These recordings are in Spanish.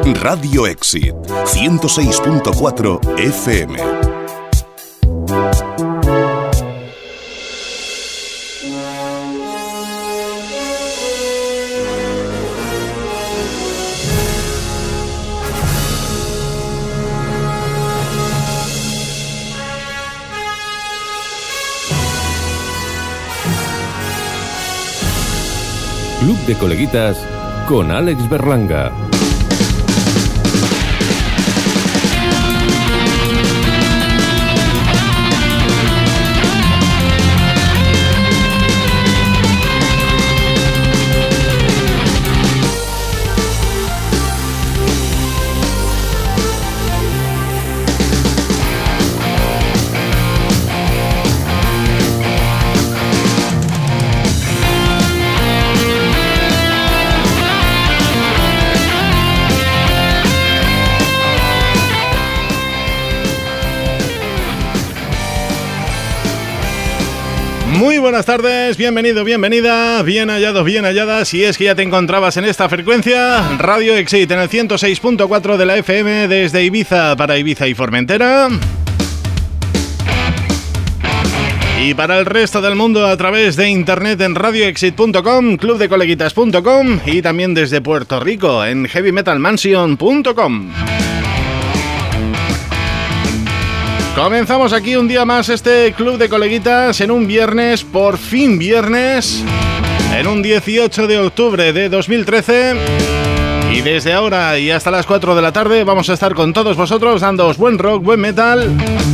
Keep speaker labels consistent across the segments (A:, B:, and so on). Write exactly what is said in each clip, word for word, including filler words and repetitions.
A: Radio Exit, ciento seis punto cuatro F M.
B: Club de Coleguitas con Alex Berlanga.
C: Muy buenas tardes, bienvenido, bienvenida, bien hallados, bien halladas. Si es que ya te encontrabas en esta frecuencia, Radio Exit en el ciento seis punto cuatro de la F M desde Ibiza para Ibiza y Formentera. Y para el resto del mundo a través de internet en radio exit punto com, club de coleguitas punto com y también desde Puerto Rico en heavy metal mansion punto com. Comenzamos aquí un día más este Club de Coleguitas en un viernes, por fin viernes, en un dieciocho de octubre de dos mil trece. Y desde ahora y hasta las cuatro de la tarde vamos a estar con todos vosotros dándoos buen rock, buen metal.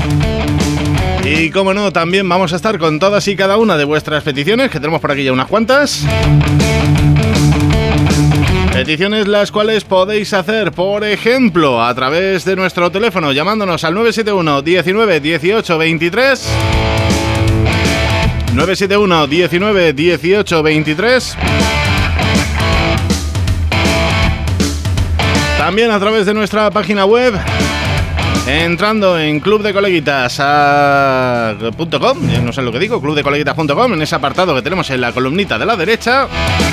C: Y como no, también vamos a estar con todas y cada una de vuestras peticiones, que tenemos por aquí ya unas cuantas. Peticiones las cuales podéis hacer, por ejemplo, a través de nuestro teléfono, llamándonos al nueve siete uno, diecinueve, dieciocho, veintitrés. nueve siete uno, diecinueve, dieciocho, veintitrés. También a través de nuestra página web, entrando en club de coleguitas punto com, no sé lo que digo, club de coleguitas punto com, en ese apartado que tenemos en la columnita de la derecha.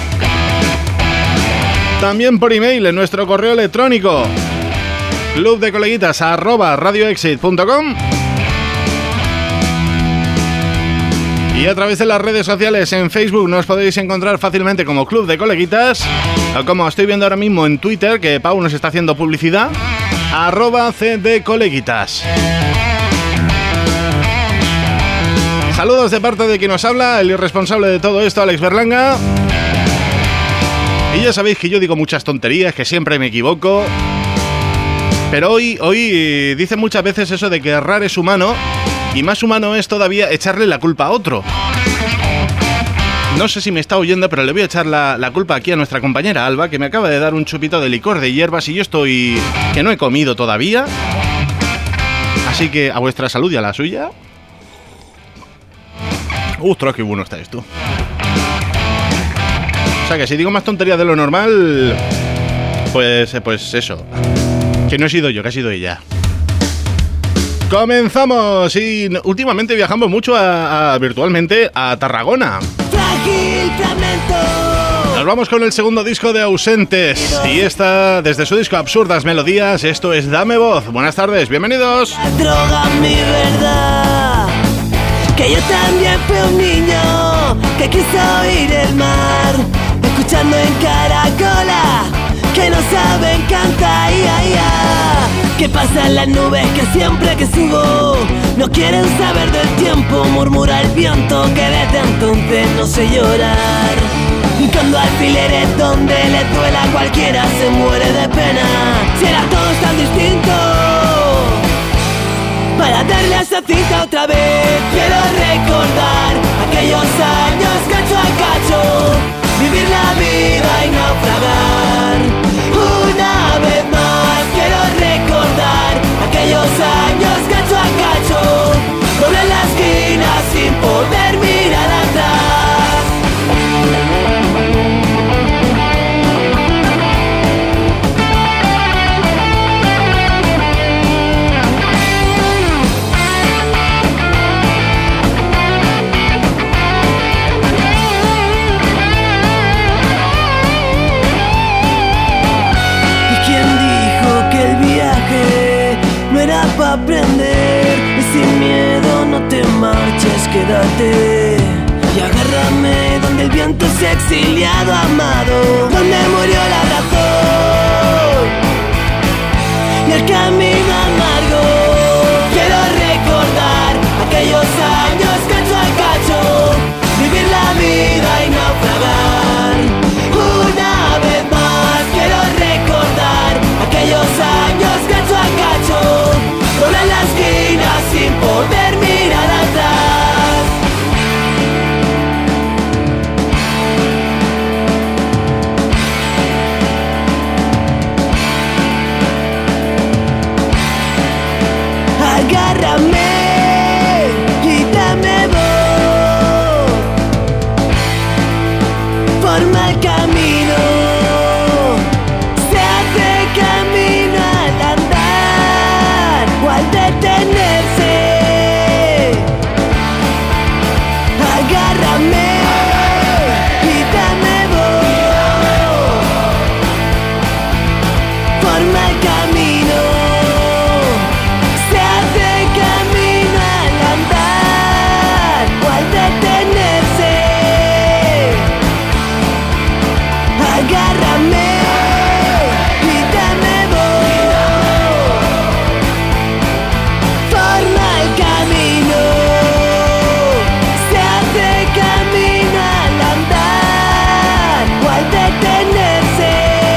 C: También por email en nuestro correo electrónico clubdecoleguitas arroba radioexit punto com. Y a través de las redes sociales en Facebook nos podéis encontrar fácilmente como Club de Coleguitas, o como estoy viendo ahora mismo en Twitter, que Pau nos está haciendo publicidad, arroba cdcoleguitas. Saludos de parte de quien nos habla, el irresponsable de todo esto, Alex Berlanga. Y ya sabéis que yo digo muchas tonterías, que siempre me equivoco. Pero hoy, hoy dicen muchas veces eso de que errar es humano, y más humano es todavía echarle la culpa a otro. No sé si me está oyendo, pero le voy a echar la, la culpa aquí a nuestra compañera Alba, que me acaba de dar un chupito de licor de hierbas y yo estoy... que no he comido todavía. Así que a vuestra salud y a la suya. ¡Ostras, qué bueno está esto! O sea que si digo más tonterías de lo normal, pues, pues eso, que no he sido yo, que ha sido ella. Comenzamos y últimamente viajamos mucho a, a, virtualmente a Tarragona. Nos vamos con el segundo disco de Ausentes y esta desde su disco Absurdas Melodías. Esto es Dame Voz. Buenas tardes, bienvenidos.
D: Droga mi verdad, que yo también fui un niño que quiso oír el mar, escuchando en Caracola que no saben cantar, ia, ia. Que pasan las nubes que siempre que subo no quieren saber del tiempo, murmura el viento que desde entonces no sé llorar. Cuando alfileres donde le duela cualquiera se muere de pena, será todo tan distinto. Para darle a esa cita otra vez quiero recordar aquellos años cacho a cacho, vivir la vida y naufragar. Una vez más quiero recordar aquellos años cacho a cacho, doble en la esquina sin poder mirar atrás. aprender. Y sin miedo no te marches, quédate. Y agárrame donde el viento se ha exiliado, amado, donde murió la razón y el camino amargo. Quiero recordar aquellos años cacho a cacho, vivir la vida y naufragar. Una vez más quiero recordar aquellos años cacho a cacho, doblar la esquina sin poder mirar atrás. Agárrame y dame voz, forma el camino, se hace camino al andar o al detenerse. Agárrame y dame voz, forma el camino, agárrame y dame voz, forma el camino, se hace camino al andar o al detenerse.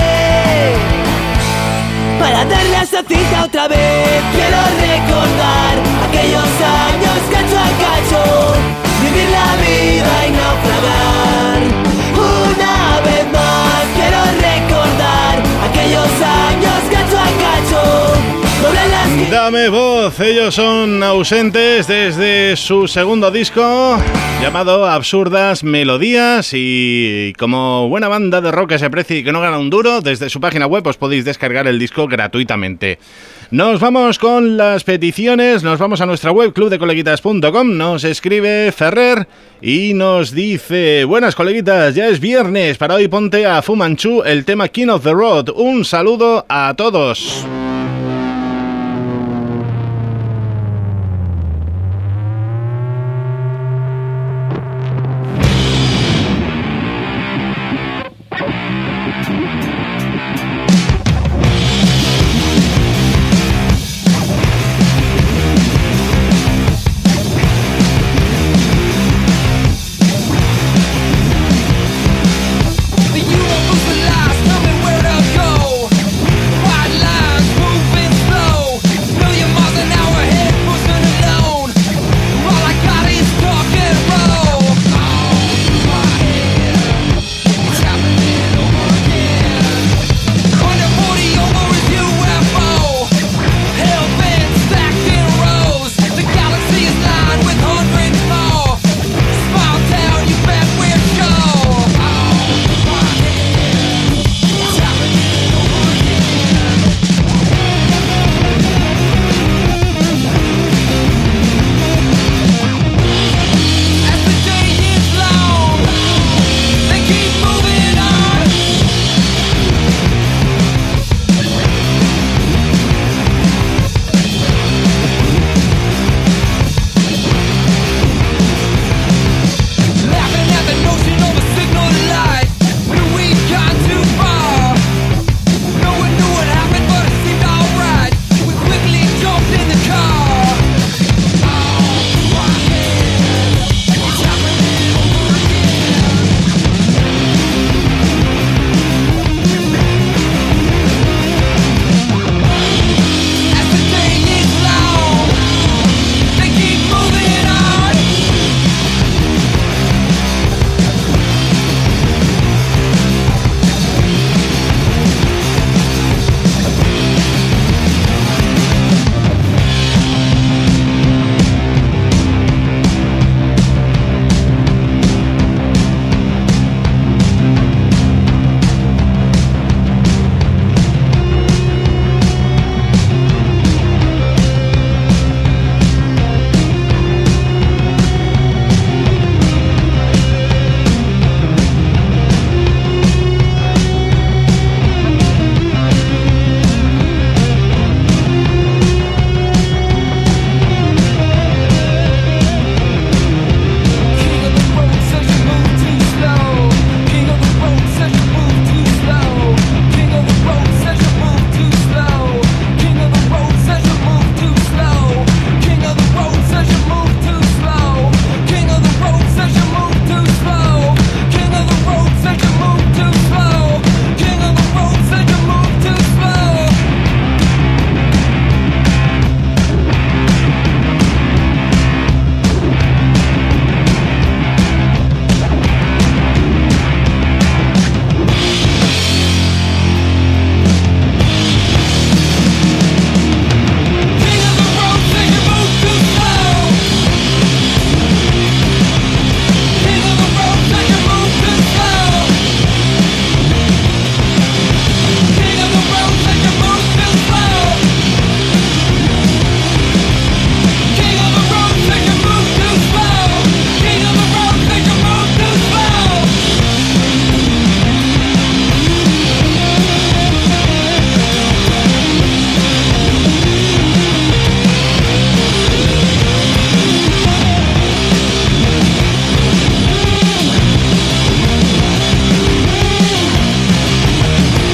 D: Para darle a esa cita otra vez, quiero recordar aquellos años cacho a cacho, vivir la vida y naufragar. Una vez más quiero recordar aquellos años cacho a cacho, doblar las...
C: Dame voz, ellos son Ausentes desde su segundo disco llamado Absurdas Melodías, y como buena banda de rock que se aprecia y que no gana un duro, desde su página web os podéis descargar el disco gratuitamente. Nos vamos con las peticiones, nos vamos a nuestra web club de coleguitas punto com. Nos escribe Ferrer y nos dice: buenas coleguitas, ya es viernes, para hoy ponte a Fu Manchu el tema King of the Road. Un saludo a todos.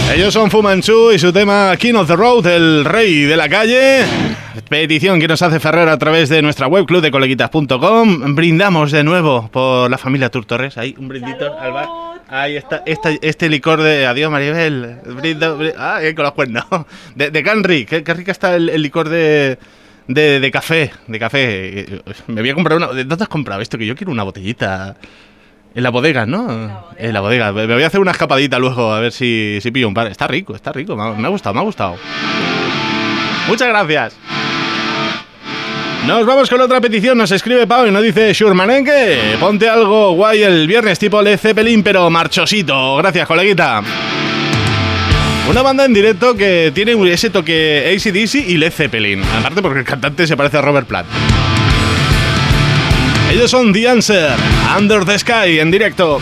C: Ellos son Fu Manchu y su tema King of the Road, el rey de la calle. Petición que nos hace Ferrer a través de nuestra web club de coleguitas punto com. Brindamos de nuevo por la familia Turtorres. Ahí, un brindito al bar. Ahí está, esta, este licor de... Adiós, Maribel. Brindo, brindo. Ah, con los cuernos. De, de Canry. Qué, qué rica está el, el licor de, de, de café. De café. Me voy a comprar una... ¿De dónde has comprado esto? Que yo quiero una botellita. En la bodega, ¿no? En la bodega. En la bodega. Me voy a hacer una escapadita luego a ver si, si pillo un par. Está rico, está rico. Me ha, me ha gustado, me ha gustado. Muchas gracias. Nos vamos con otra petición. Nos escribe Pau y nos dice: Shurmanenke, ponte algo guay el viernes tipo Led Zeppelin, pero marchosito. Gracias, coleguita. Una banda en directo que tiene ese toque A C D C y Led Zeppelin. Aparte porque el cantante se parece a Robert Plant. Ellos son The Answer, Under the Sky, en directo.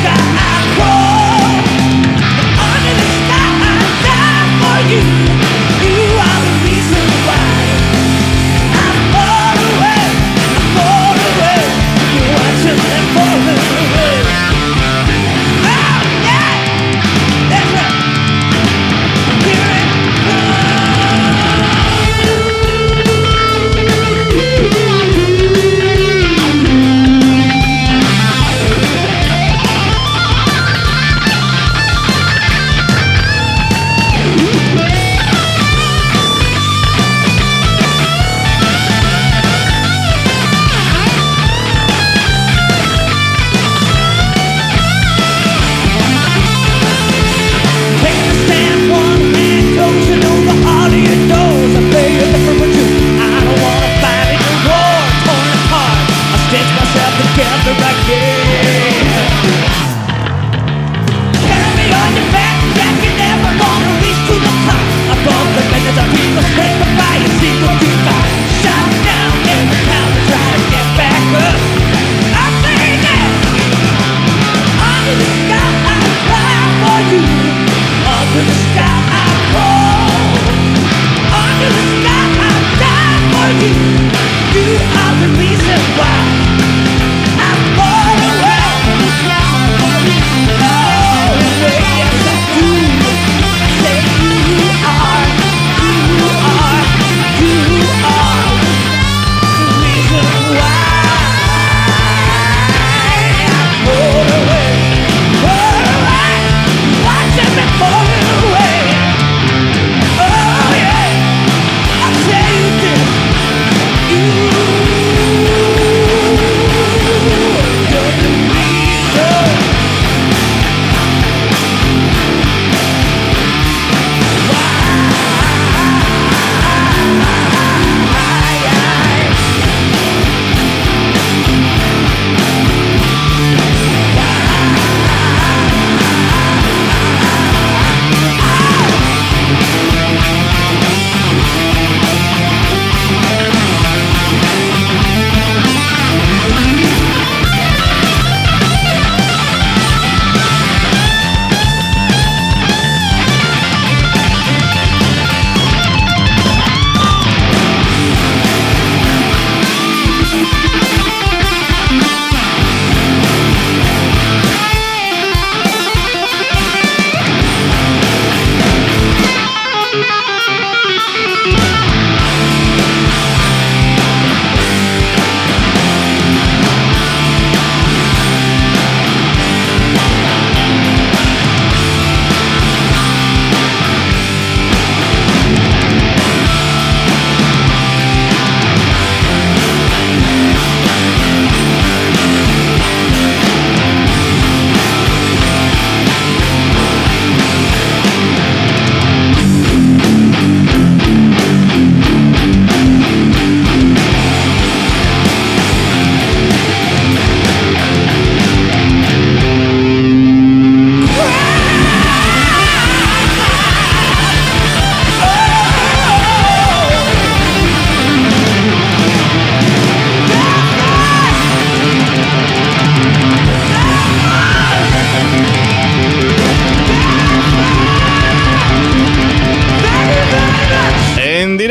E: You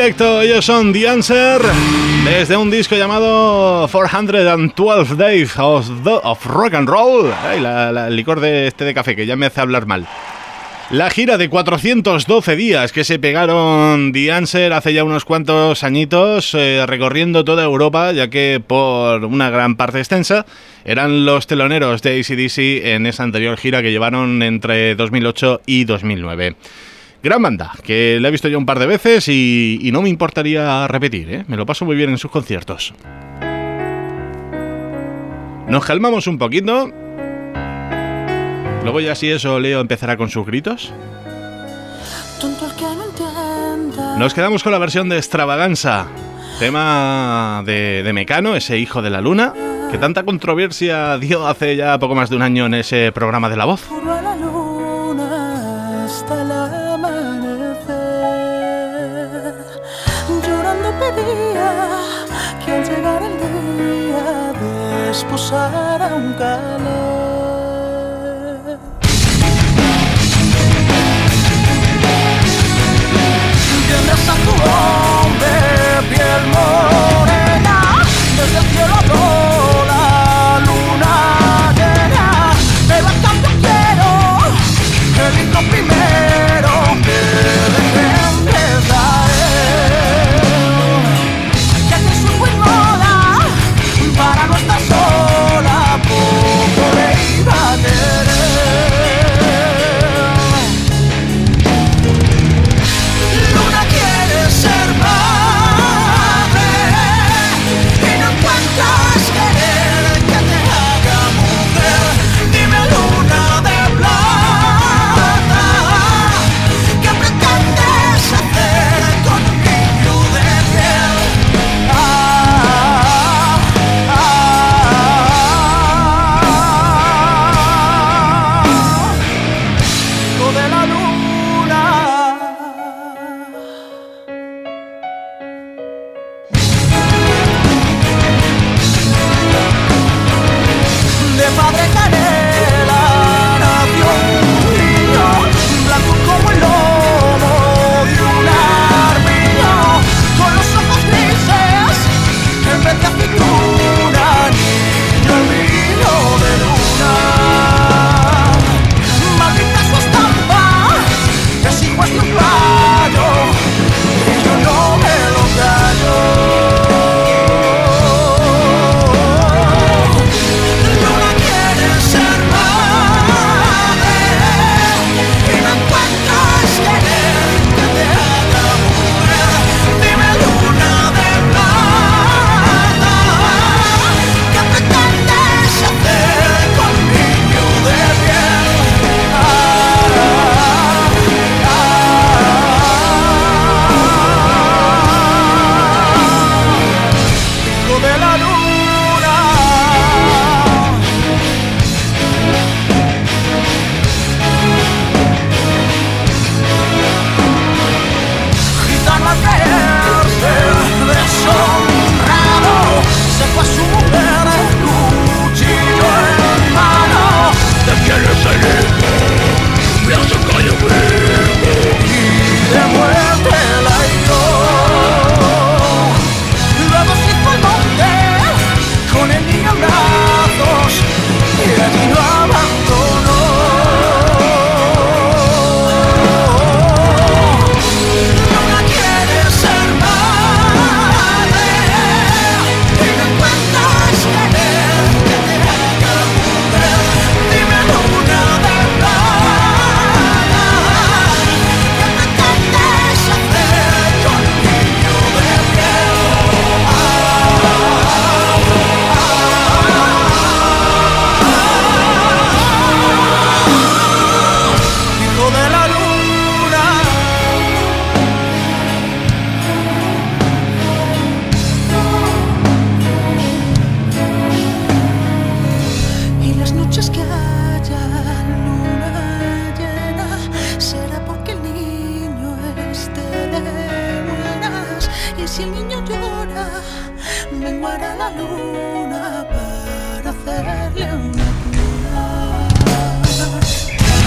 C: directo, ellos son The Answer, desde un disco llamado cuatrocientos doce Days of, of Rock and Roll. Ay, la, la, el licor de este de café, que ya me hace hablar mal. La gira de cuatrocientos doce días que se pegaron The Answer hace ya unos cuantos añitos, eh, recorriendo toda Europa, ya que por una gran parte extensa eran los teloneros de A C D C en esa anterior gira que llevaron entre dos mil ocho y dos mil nueve. Gran banda, que la he visto ya un par de veces y, y no me importaría repetir, ¿eh? Me lo paso muy bien en sus conciertos. Nos calmamos un poquito. Luego ya si eso Leo empezará con sus gritos. Nos quedamos con la versión de Extravaganza, tema de, de Mecano, ese hijo de la luna, que tanta controversia dio hace ya poco más de un año en ese programa de La Voz.
E: Llorando pedía que al llegar el día desposara un calor. Tendrás a tu hombre piel morena, desde el cielo habló la luna llena, pero a cambio quiero el hijo primero que defiendes a él, que te supo y mola, para no estar sola, poco le iba a querer.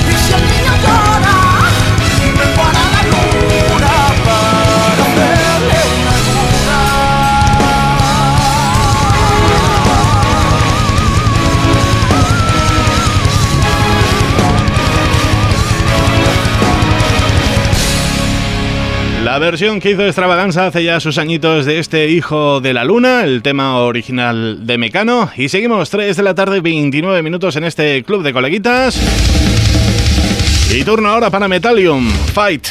F: Para la luna, para hacerle
C: La versión que hizo Extravaganza hace ya sus añitos de este Hijo de la Luna, el tema original de Mecano. Y seguimos, tres de la tarde, veintinueve minutos en este club de coleguitas. Y turno ahora para Metallium, Fight.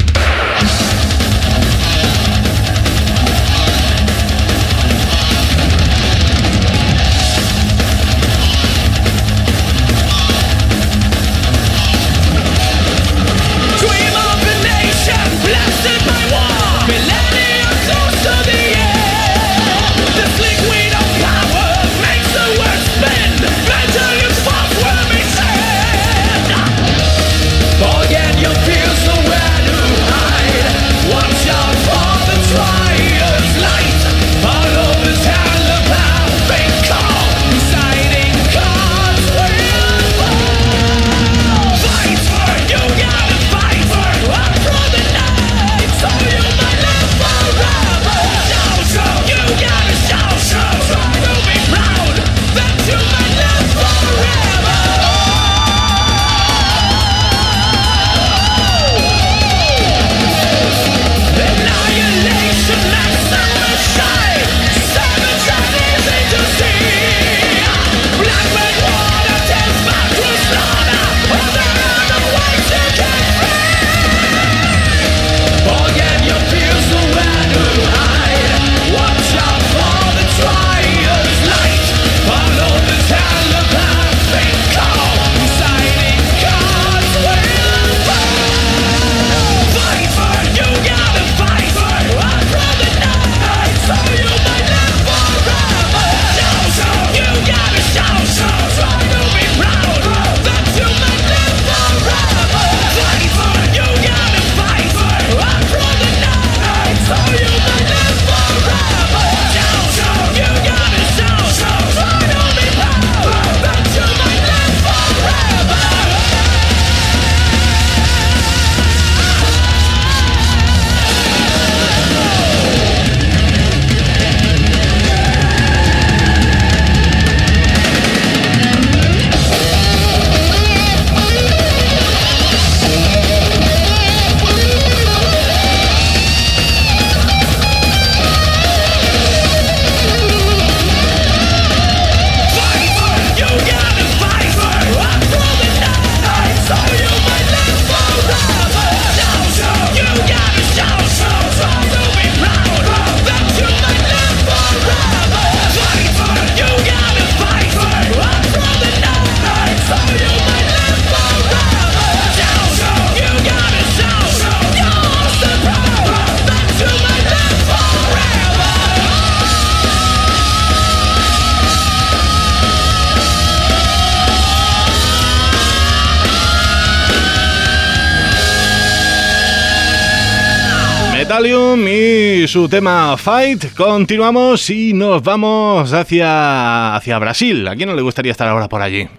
C: Metallium y su tema Fight. Continuamos y nos vamos hacia, hacia Brasil. ¿A quién no le gustaría estar ahora por allí?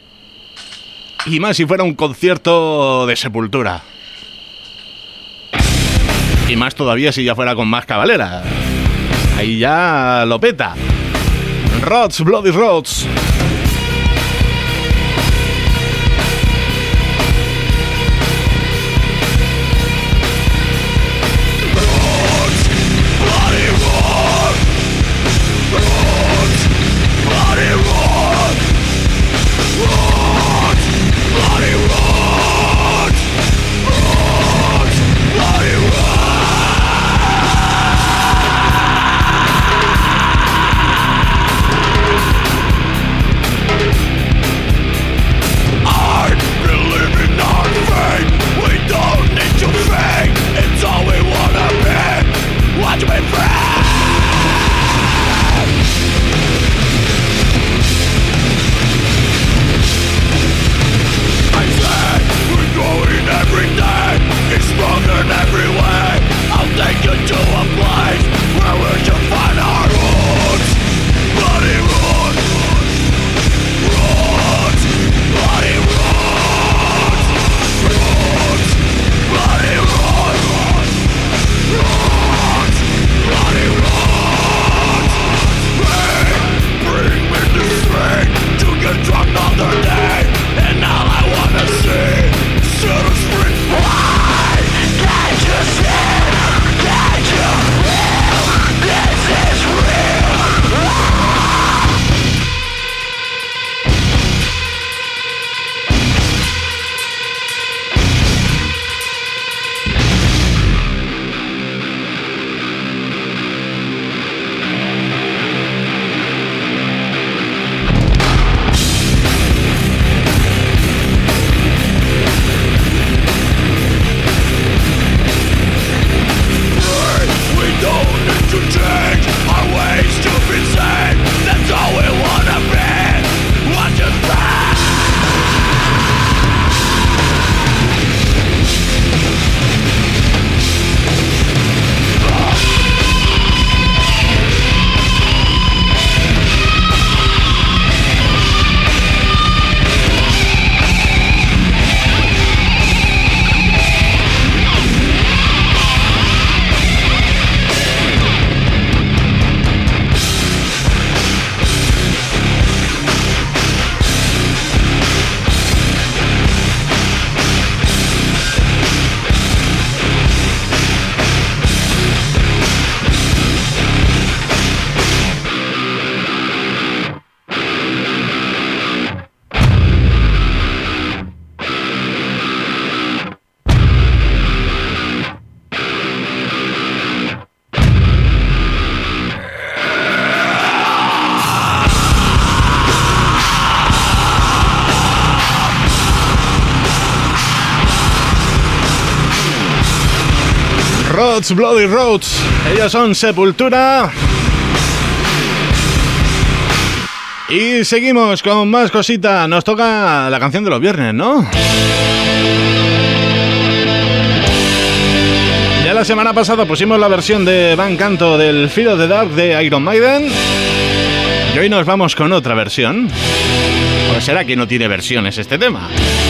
C: Y más si fuera un concierto de Sepultura. Y más todavía si ya fuera con más cabalera. Ahí ya lo peta. Rods, Bloody Rods.
F: I
C: Roads, Bloody Roads. Ellos son Sepultura. Y seguimos con más cosita. Nos toca la canción de los viernes, ¿no? Ya la semana pasada pusimos la versión de Van Canto del Fear of the Dark de Iron Maiden. Y hoy nos vamos con otra versión. ¿O será que no tiene versiones este tema?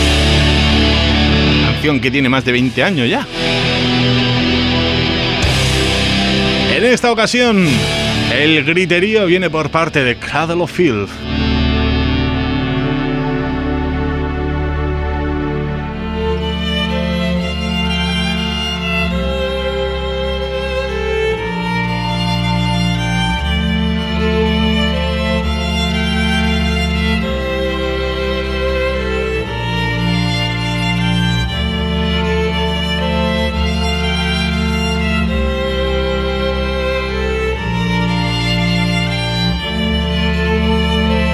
C: Canción que tiene más de veinte años ya. En esta ocasión, el griterío viene por parte de Cradle of Filth.
E: Thank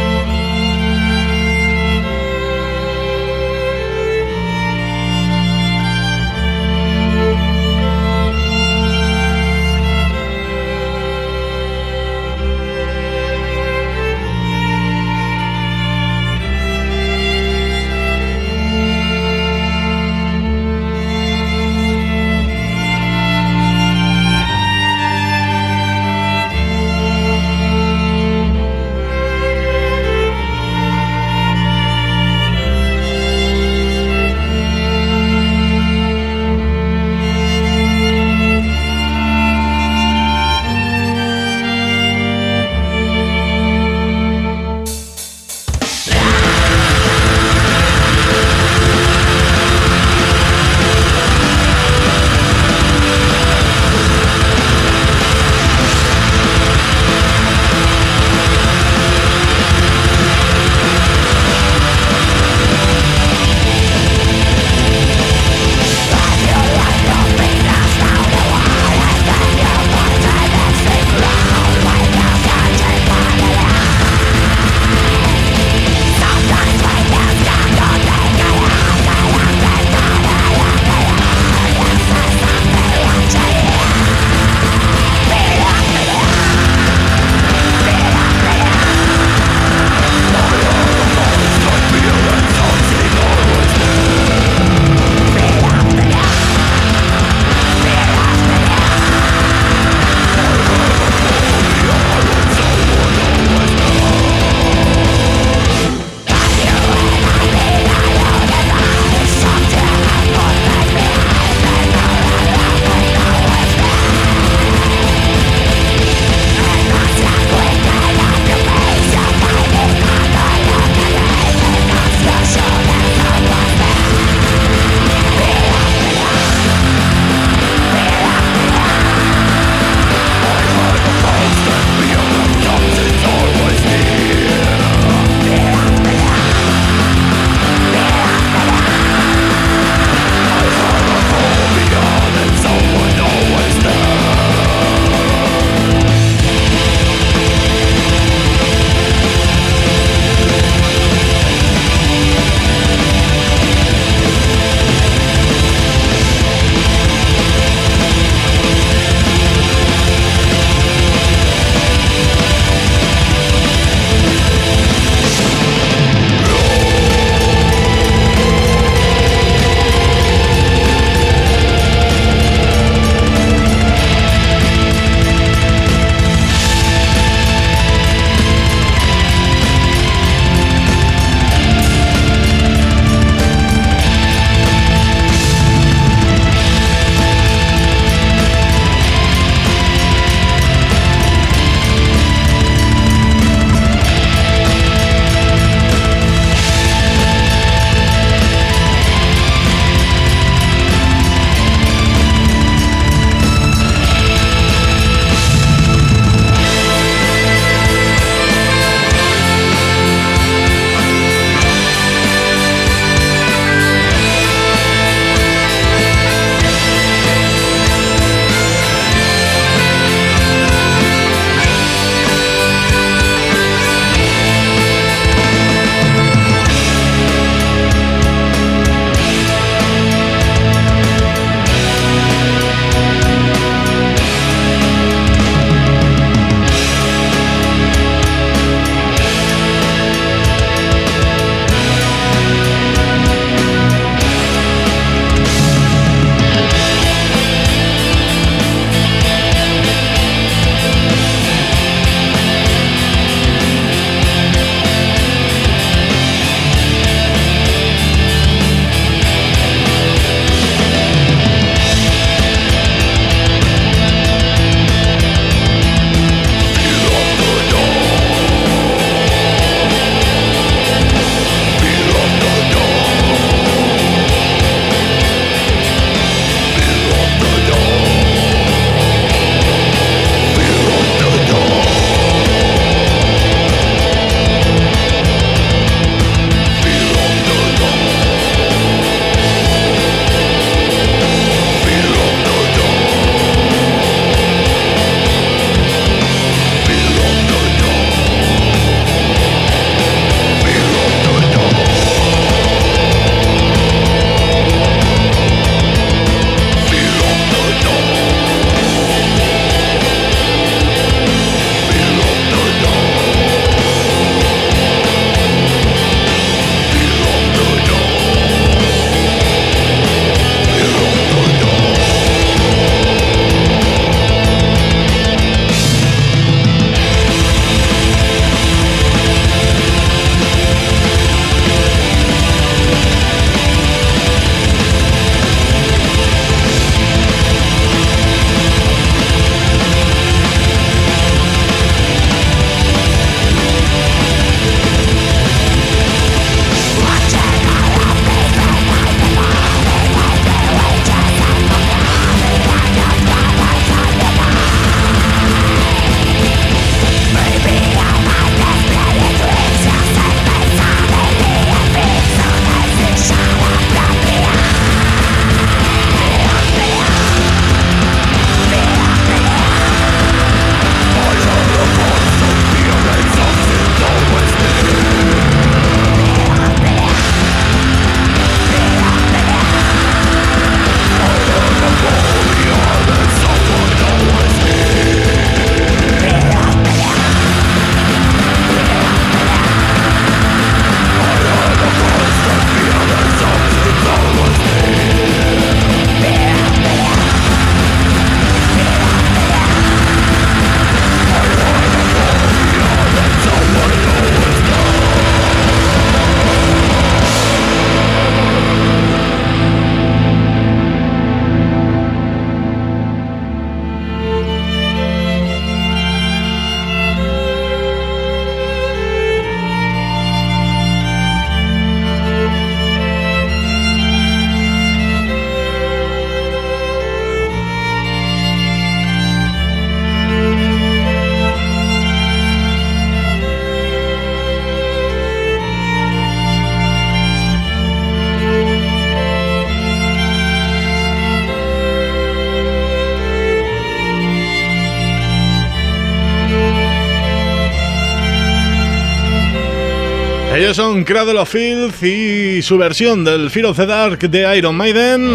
C: Ellos son Cradle of Filth y su versión del Fear of the Dark de Iron Maiden.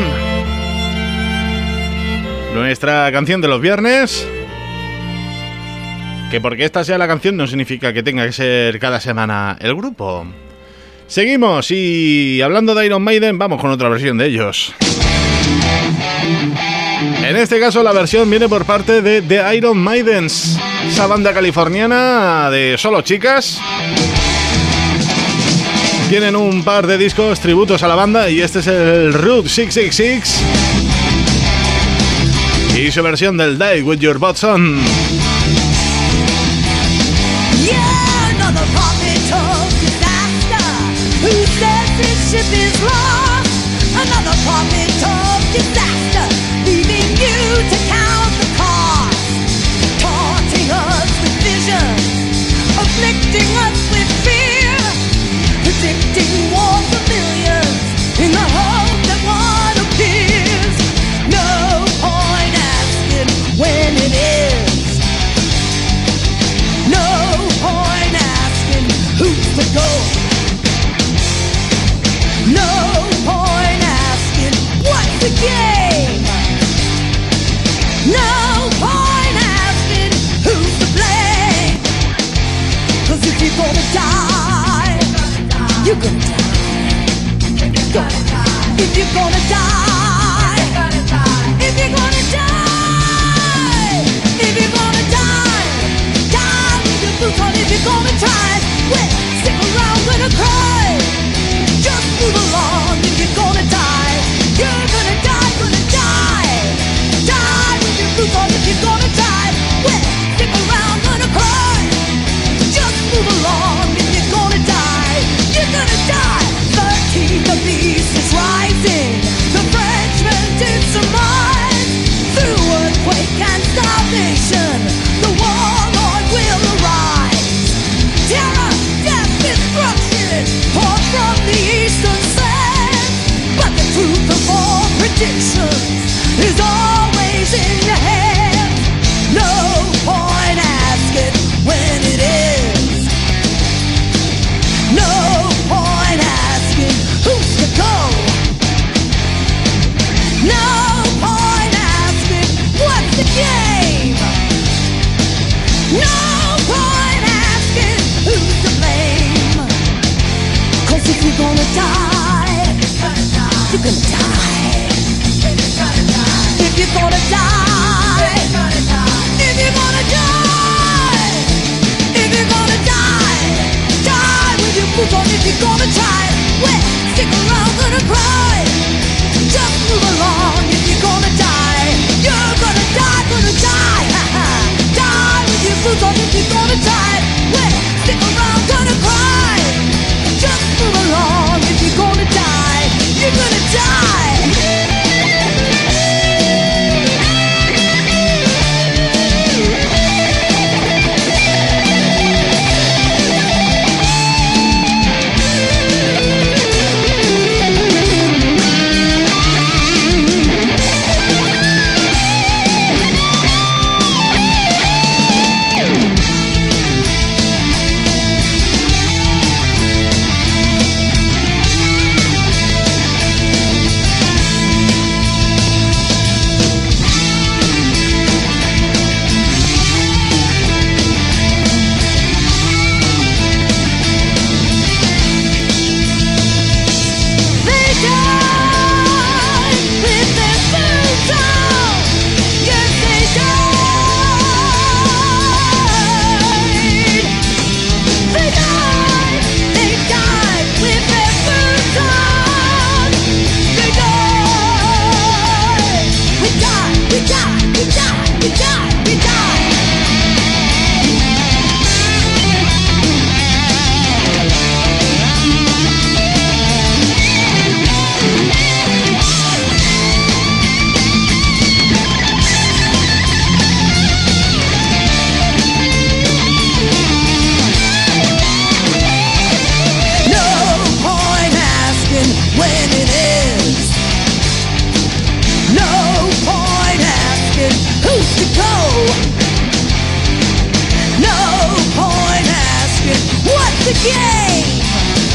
C: Nuestra canción de los viernes. Que porque esta sea la canción no significa que tenga que ser cada semana el grupo. Seguimos y hablando de Iron Maiden, vamos con otra versión de ellos. En este caso la versión viene por parte de The Iron Maidens, esa banda californiana de solo chicas. Tienen un par de discos tributos a la banda y este es el Route seiscientos sesenta y seis y su versión del Die With Your Boots On.
F: Who says this ship is lost? Another puppet of disaster, leaving you to count the cost, taunting us with visions, afflicting us with fear, predicting war for millions in the hope that one appears. No point asking when it is. No point asking who's to go. No point asking what's the game. No point asking who's to blame. Cause if you're gonna die, you're gonna die. If you're gonna die, if you're gonna die, if you're gonna die, die with your boots on. If you're gonna try, well, stick around, gonna cry. Just move along if you're gonna die. You're gonna die, gonna die. Die with your boots on if you're gonna die. Well, stick around, gonna cry. Just move along if you're gonna die. You're gonna die. Thirteen, the beast is rising. The Frenchman did surmise. Through earthquake and starvation, the warlord will arise. Terror, death, destruction, poured from the eastern sands. But the truth of all predictions is always in your hands. No point asking when it is. No point asking who's to go. No point asking what's the game. No point asking who's to blame. Cause if you're gonna die, you're gonna die. If you're gonna die, if you're gonna die, if you're gonna die, die with your boots on if you're gonna try. Well, stick around, gonna cry. Just move along if you're gonna die. You're gonna die, gonna die. Die with your boots on if you're gonna die. Well, stick around, gonna cry. Just move along if you're gonna die. You're gonna die. the game.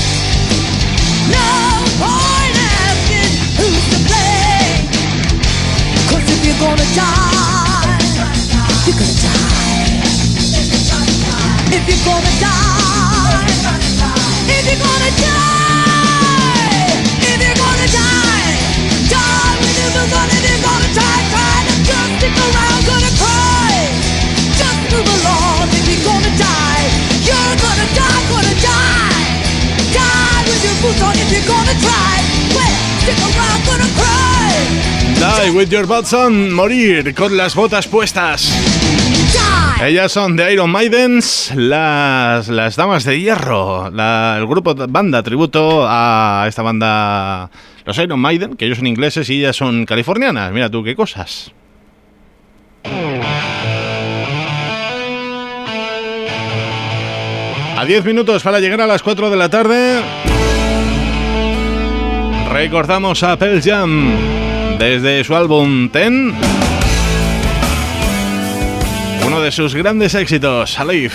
F: if you're gonna die. If you're gonna die. If you're gonna die. Die with your boots on if you're gonna die. Try to just stick around, gonna cry. Just move along if you're gonna die. You're gonna die, gonna die. Die with your boots on if you're gonna try. Well, stick around, gonna cry.
C: Die with your boots on, morir con las botas puestas.
F: Die.
C: Ellas son The Iron Maidens, las, las Damas de Hierro, la, el grupo banda tributo a esta banda, los Iron Maiden, que ellos son ingleses y ellas son californianas. Mira tú qué cosas. A diez minutos para llegar a las cuatro de la tarde. Recordamos a Pearl Jam desde su álbum Ten. Uno de sus grandes éxitos, Alive.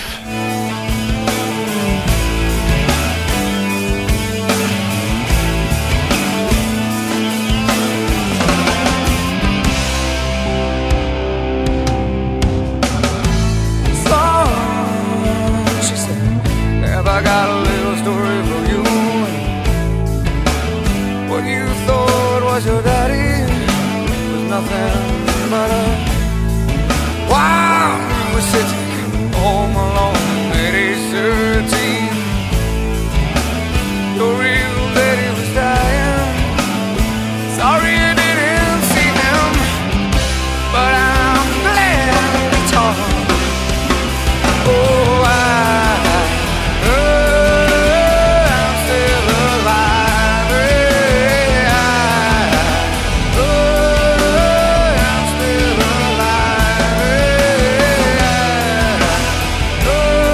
G: Oh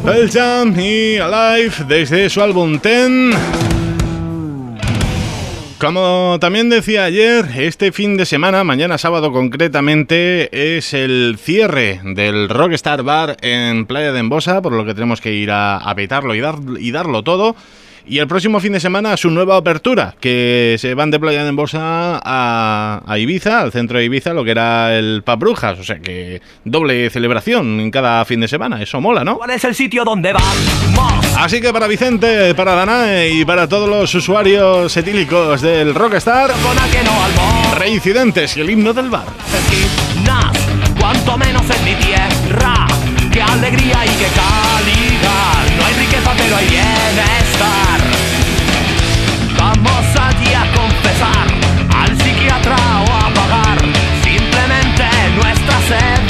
C: Pearl Jam y Alive desde su álbum Ten. Como también decía ayer, este fin de semana, mañana sábado concretamente, es el cierre del Rockstar Bar en Playa de Embosa, por lo que tenemos que ir a, a petarlo y, dar, y darlo todo. Y el próximo fin de semana su nueva apertura, que se van de Playa de Embosa a, a Ibiza, al centro de Ibiza, lo que era el Pub Brujas. O sea que doble celebración en cada fin de semana, eso mola, ¿no?
G: ¿Cuál es el sitio donde vamos?
C: Así que para Vicente, para Danae y para todos los usuarios etílicos del Rockstar, Reincidentes y el himno del bar.
G: Cuanto menos en mi tierra, qué alegría y qué calidad. No hay riqueza pero hay bienestar. Vamos allí a confesar al psiquiatra o a pagar simplemente nuestra sed.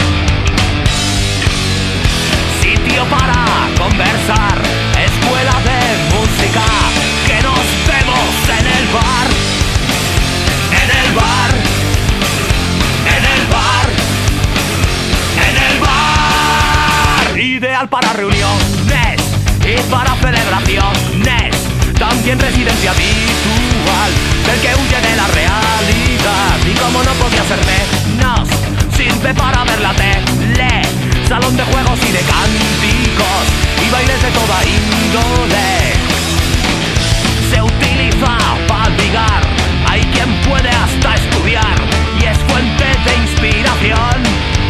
G: Sitio para conversar, escuela de música, que nos vemos en el bar. En el bar, en el bar, en el bar. Ideal para reuniones y para celebraciones, también residencia habitual del que huye de la realidad. Y como no podía ser menos, sirve para ver la tele, salón de juegos y de cánticos y bailes de toda índole. Se utiliza para ligar, hay quien puede hasta estudiar y es fuente de inspiración.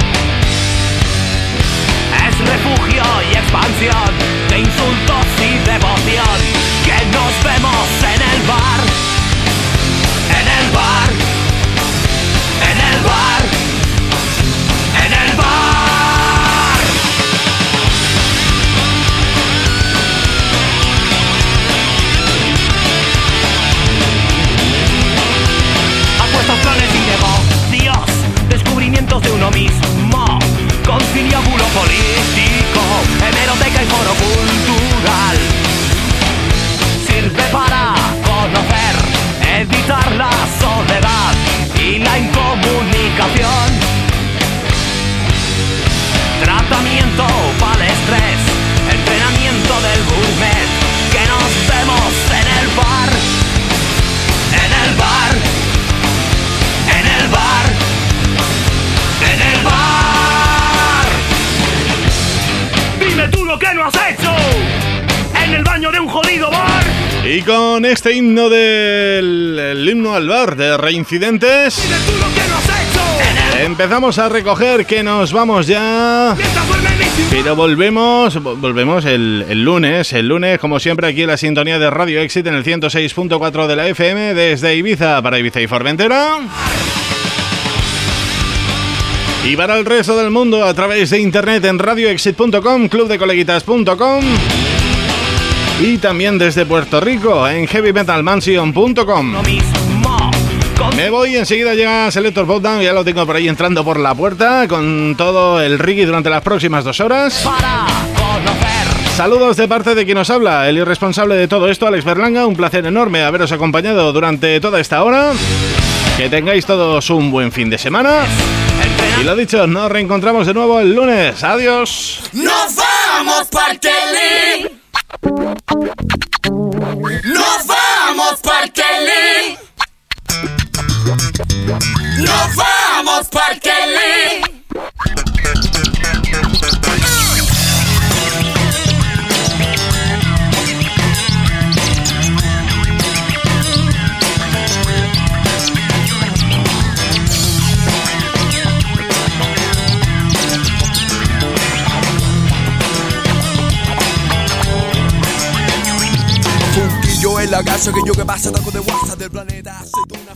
G: Es refugio y expansión de insultos y devoción, que nos vemos en el bar. En el bar, en el bar, en el bar. Apuestas, planes y negocios, descubrimientos de uno mismo, conciliábulo político, hemeroteca y foro cultural. Sirve para conocer, evitar la soledad y la incomunicación. Tratamiento para el estrés, entrenamiento del gourmet, que nos vemos en el bar. En el bar, en el bar, en el bar. Dime tú lo que no has hecho en el baño de un jodido bar.
C: Y con este himno del el himno al bar de Reincidentes,
G: Dime tú lo que no has hecho.
C: empezamos a recoger que nos vamos ya. Pero volvemos, volvemos el, el lunes, el lunes como siempre aquí en la sintonía de Radio Exit en el ciento seis punto cuatro de la F M desde Ibiza para Ibiza y Formentera. Y para el resto del mundo a través de internet en radio exit punto com, club de coleguitas punto com y también desde Puerto Rico en heavy metal mansion punto com. Me voy, enseguida llega Selector Bogdan, ya lo tengo por ahí entrando por la puerta con todo el reggae durante las próximas dos horas. Saludos de parte de quien nos habla, el irresponsable de todo esto, Alex Berlanga. Un placer enorme haberos acompañado durante toda esta hora. Que tengáis todos un buen fin de semana. Y lo dicho, nos reencontramos de nuevo el lunes. Adiós.
E: Nos vamos Parkelly. Nos vamos Parkelly. Nos vamos Parkelly.
H: En la casa que yo que pasa taco de WhatsApp del planeta.